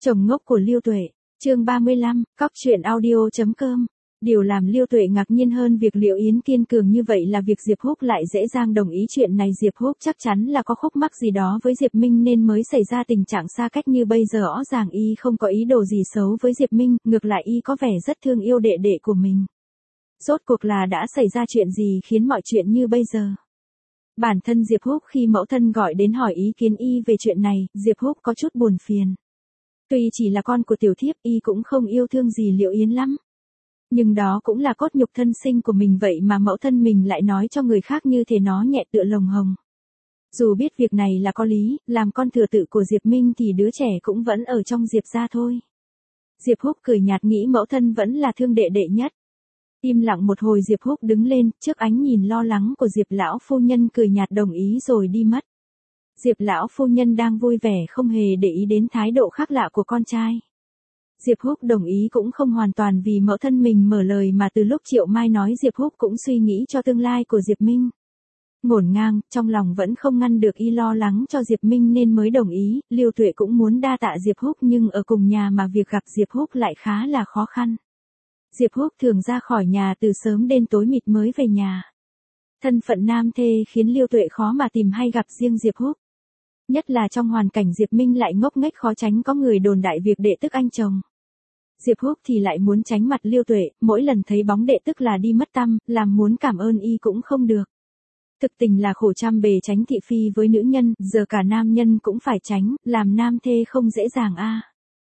Chồng ngốc của Lưu Tuệ, chương 35, cóc truyện audio.com. Điều làm Lưu Tuệ ngạc nhiên hơn việc Liệu Yến kiên cường như vậy là việc Diệp Húc lại dễ dàng đồng ý chuyện này. Diệp Húc chắc chắn là có khúc mắc gì đó với Diệp Minh nên mới xảy ra tình trạng xa cách như bây giờ. Rõ ràng y không có ý đồ gì xấu với Diệp Minh, ngược lại y có vẻ rất thương yêu đệ đệ của mình. Rốt cuộc là đã xảy ra chuyện gì khiến mọi chuyện như bây giờ? Bản thân Diệp Húc khi mẫu thân gọi đến hỏi ý kiến y về chuyện này, Diệp Húc có chút buồn phiền. Tuy chỉ là con của tiểu thiếp, y cũng không yêu thương gì Liệu Yến lắm. Nhưng đó cũng là cốt nhục thân sinh của mình, vậy mà mẫu thân mình lại nói cho người khác như thế, nó nhẹ tựa lồng hồng. Dù biết việc này là có lý, làm con thừa tự của Diệp Minh thì đứa trẻ cũng vẫn ở trong Diệp gia thôi. Diệp Húc cười nhạt nghĩ mẫu thân vẫn là thương đệ đệ nhất. Im lặng một hồi Diệp Húc đứng lên, trước ánh nhìn lo lắng của Diệp lão phu nhân cười nhạt đồng ý rồi đi mất. Diệp lão phu nhân đang vui vẻ không hề để ý đến thái độ khác lạ của con trai. Diệp Húc đồng ý cũng không hoàn toàn vì mẫu thân mình mở lời, mà từ lúc Triệu Mai nói Diệp Húc cũng suy nghĩ cho tương lai của Diệp Minh. Ngổn ngang, trong lòng vẫn không ngăn được y lo lắng cho Diệp Minh nên mới đồng ý. Lưu Tuệ cũng muốn đa tạ Diệp Húc nhưng ở cùng nhà mà việc gặp Diệp Húc lại khá là khó khăn. Diệp Húc thường ra khỏi nhà từ sớm đến tối mịt mới về nhà. Thân phận nam thê khiến Lưu Tuệ khó mà tìm hay gặp riêng Diệp Húc. Nhất là trong hoàn cảnh Diệp Minh lại ngốc nghếch, khó tránh có người đồn đại việc đệ tức anh chồng. Diệp Húc thì lại muốn tránh mặt Lưu Tuệ, mỗi lần thấy bóng đệ tức là đi mất tăm, làm muốn cảm ơn y cũng không được. Thực tình là khổ trăm bề tránh thị phi với nữ nhân, giờ cả nam nhân cũng phải tránh, làm nam thê không dễ dàng a.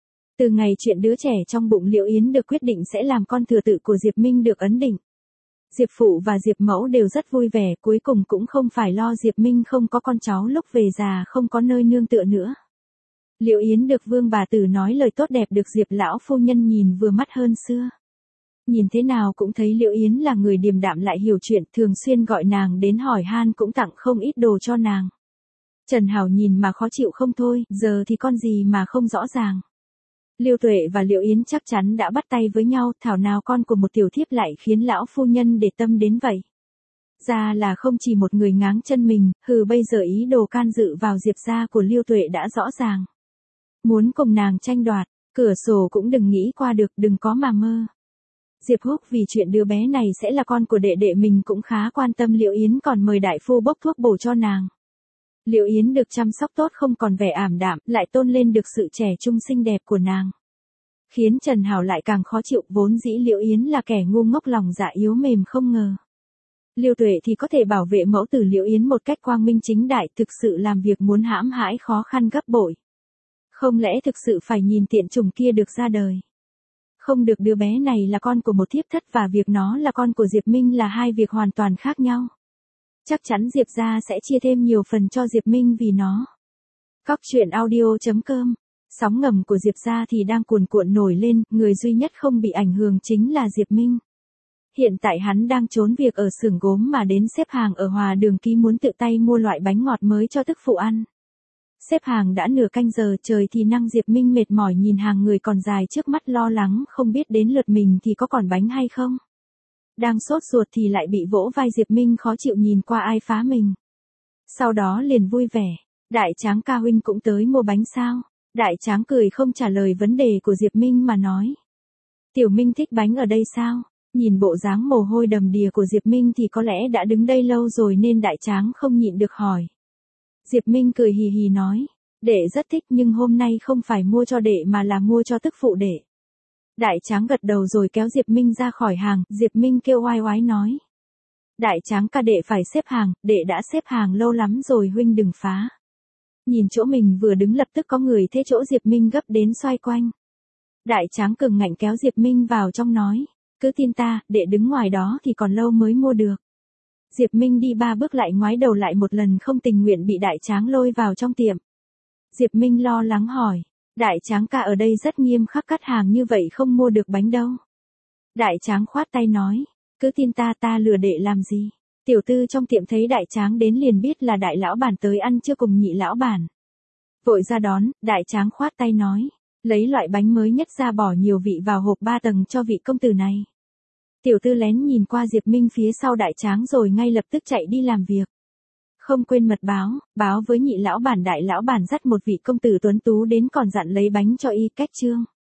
Từ ngày chuyện đứa trẻ trong bụng Liệu Yến được quyết định sẽ làm con thừa tự của Diệp Minh được ấn định, Diệp Phụ và Diệp Mẫu đều rất vui vẻ, cuối cùng cũng không phải lo Diệp Minh không có con cháu lúc về già không có nơi nương tựa nữa. Liệu Yến được Vương bà tử nói lời tốt đẹp, được Diệp lão phu nhân nhìn vừa mắt hơn xưa. Nhìn thế nào cũng thấy Liệu Yến là người điềm đạm lại hiểu chuyện, thường xuyên gọi nàng đến hỏi han, cũng tặng không ít đồ cho nàng. Trần Hảo nhìn mà khó chịu không thôi, giờ thì con gì mà không rõ ràng. Lưu Tuệ và Liệu Yến chắc chắn đã bắt tay với nhau, thảo nào con của một tiểu thiếp lại khiến lão phu nhân để tâm đến vậy. Ra là không chỉ một người ngáng chân mình, bây giờ ý đồ can dự vào Diệp gia của Lưu Tuệ đã rõ ràng. Muốn cùng nàng tranh đoạt, cửa sổ cũng đừng nghĩ qua được, đừng có mà mơ. Diệp Húc vì chuyện đứa bé này sẽ là con của đệ đệ mình cũng khá quan tâm Liệu Yến, còn mời đại phu bốc thuốc bổ cho nàng. Liệu Yến được chăm sóc tốt, không còn vẻ ảm đạm, lại tôn lên được sự trẻ trung xinh đẹp của nàng. Khiến Trần Hảo lại càng khó chịu, vốn dĩ Liệu Yến là kẻ ngu ngốc lòng dạ yếu mềm, không ngờ Lưu Tuệ thì có thể bảo vệ mẫu tử Liệu Yến một cách quang minh chính đại, thực sự làm việc muốn hãm hãi khó khăn gấp bội. Không lẽ thực sự phải nhìn tiện chủng kia được ra đời? Không được, đứa bé này là con của một thiếp thất và việc nó là con của Diệp Minh là hai việc hoàn toàn khác nhau. Chắc chắn Diệp gia sẽ chia thêm nhiều phần cho Diệp Minh vì nó. Cóc truyện audio.com. Sóng ngầm của Diệp gia thì đang cuồn cuộn nổi lên, người duy nhất không bị ảnh hưởng chính là Diệp Minh. Hiện tại hắn đang trốn việc ở xưởng gốm mà đến xếp hàng ở Hòa Đường Ký muốn tự tay mua loại bánh ngọt mới cho tức phụ ăn. Xếp hàng đã nửa canh giờ trời thì năng Diệp Minh mệt mỏi nhìn hàng người còn dài trước mắt, lo lắng không biết đến lượt mình thì có còn bánh hay không. Đang sốt ruột thì lại bị vỗ vai, Diệp Minh khó chịu nhìn qua ai phá mình. Sau đó liền vui vẻ, Đại Tráng ca huynh cũng tới mua bánh sao? Đại Tráng cười không trả lời vấn đề của Diệp Minh mà nói. Tiểu Minh thích bánh ở đây sao? Nhìn bộ dáng mồ hôi đầm đìa của Diệp Minh thì có lẽ đã đứng đây lâu rồi nên Đại Tráng không nhịn được hỏi. Diệp Minh cười hì hì nói, đệ rất thích nhưng hôm nay không phải mua cho đệ mà là mua cho tức phụ đệ. Đại Tráng gật đầu rồi kéo Diệp Minh ra khỏi hàng, Diệp Minh kêu oai oái nói. Đại Tráng ca, đệ phải xếp hàng, đệ đã xếp hàng lâu lắm rồi, huynh đừng phá. Nhìn chỗ mình vừa đứng lập tức có người thế chỗ Diệp Minh gấp đến xoay quanh. Đại Tráng cường ngạnh kéo Diệp Minh vào trong nói, cứ tin ta, đệ đứng ngoài đó thì còn lâu mới mua được. Diệp Minh đi 3 bước lại ngoái đầu lại một lần, không tình nguyện bị Đại Tráng lôi vào trong tiệm. Diệp Minh lo lắng hỏi, Đại Tráng ca ở đây rất nghiêm khắc, cắt hàng như vậy không mua được bánh đâu. Đại Tráng khoát tay nói, cứ tin ta, ta lừa đệ làm gì. Tiểu tư trong tiệm thấy Đại Tráng đến liền biết là Đại lão bản tới ăn trưa cùng Nhị lão bản. Vội ra đón, Đại Tráng khoát tay nói, lấy loại bánh mới nhất ra, bỏ nhiều vị vào hộp 3 tầng cho vị công tử này. Tiểu tư lén nhìn qua Diệp Minh phía sau Đại Tráng rồi ngay lập tức chạy đi làm việc. Không quên mật báo với nhị lão bản đại lão bản dắt một vị công tử tuấn tú đến còn dặn lấy bánh cho y cách trương.